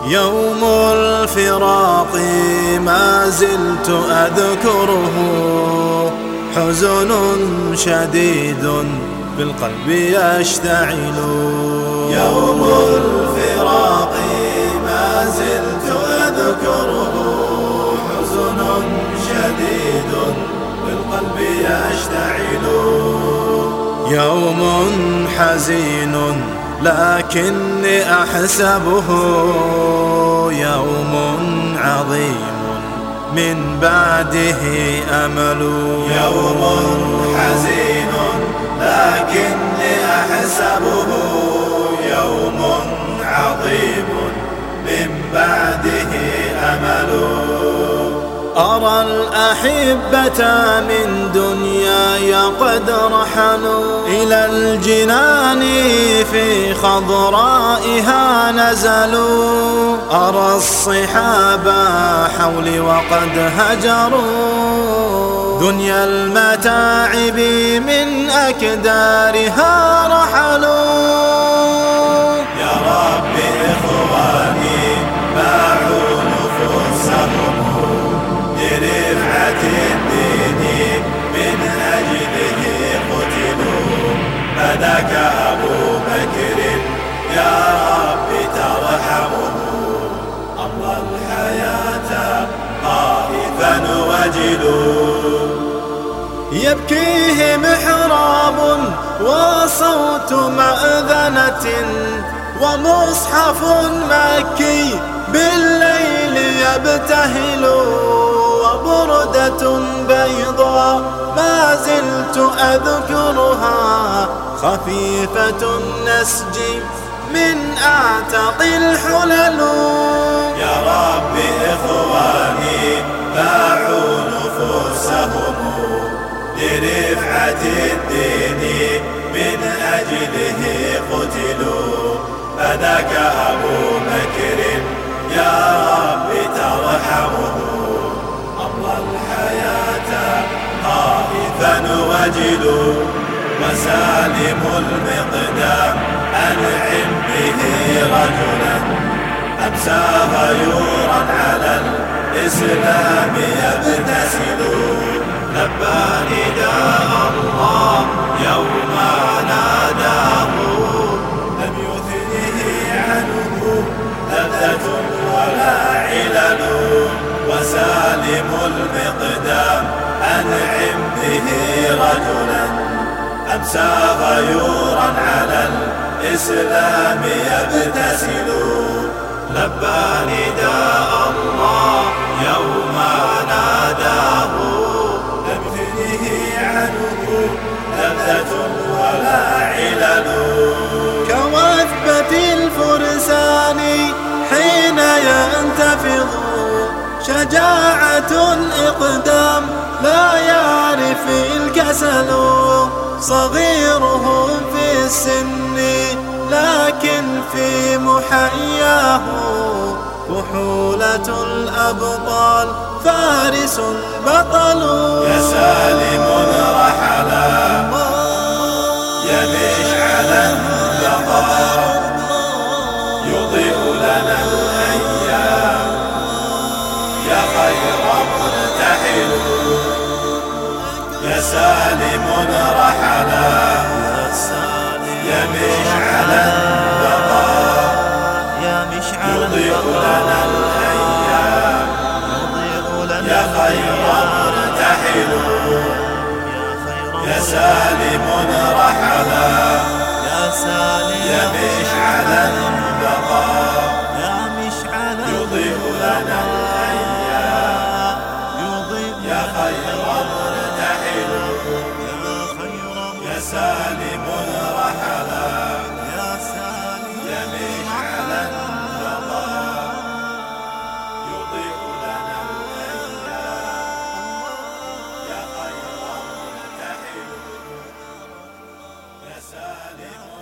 يوم الفراق ما زلت أذكره، حزن شديد في القلب يشتعل. يوم الفراق ما زلت أذكره، حزن شديد في القلب يشتعل. يوم حزين لكني أحسبه يوم عظيم من بعده أمل. يوم حزين لكني أحسبه يوم عظيم من بعده أمل. أرى الأحبة من دنياي قد رحلوا إلى الجنان في خضرائها نزلوا. أرى الصحاب حولي وقد هجروا دنيا المتاعب من أكدارها رحلوا. يا رب إخواني باعوا نفوسهم لرفعة الدين من أجله قتلوا. فداك أبو بكر يا رب ترحمه، أمضى الحياة خائفا وجلوا. يبكيه محراب وصوت مأذنة ومصحف مكي بالليل يبتهل، وبردة بيضاء ما زلت أذكرها خفيفة النسج من أعتق الحلل. يا رب إخواني باعوا نفوسهم لرفعة الدين من أجله قتلوا. فداك أبو بكر يا رب ترحمه، أمضى الحياة خائفا وجلوا. وسالم المقدام أنعم به رجلا أمسى غيورا على الإسلام يبتسل. لبى نداء الله يوم ناداه، لم يثنه عنه لذة ولا علل. وسالم المقدام أنعم به رجلا أمسى غيورا على الإسلام يبتسل. لبى نداء الله يوم ناداه، لم يثنه عنه لذة ولا علل. كوثبة الفرسان حين ينتفض، شجاعة إقدام لا يعرف الكسل. صغيرهم في السن لكن في محياه كحولة الأبطال فارس بطل. يا سالم رحلا يا مشعلا البقاء يضيء لنا الأيام يا خير مرتحل. يا سالم رحلا يا مشعلا البقاء يضيء لنا الأيام يا خير مرتحل. يا سالم رحلا يا مشعلا البقاء يضيء لنا الأيام يا خير مرتحل. يا سالم رحلا يا مشعلا البقاء يضيء لنا الأيام يا خير مرتحل. يا سالم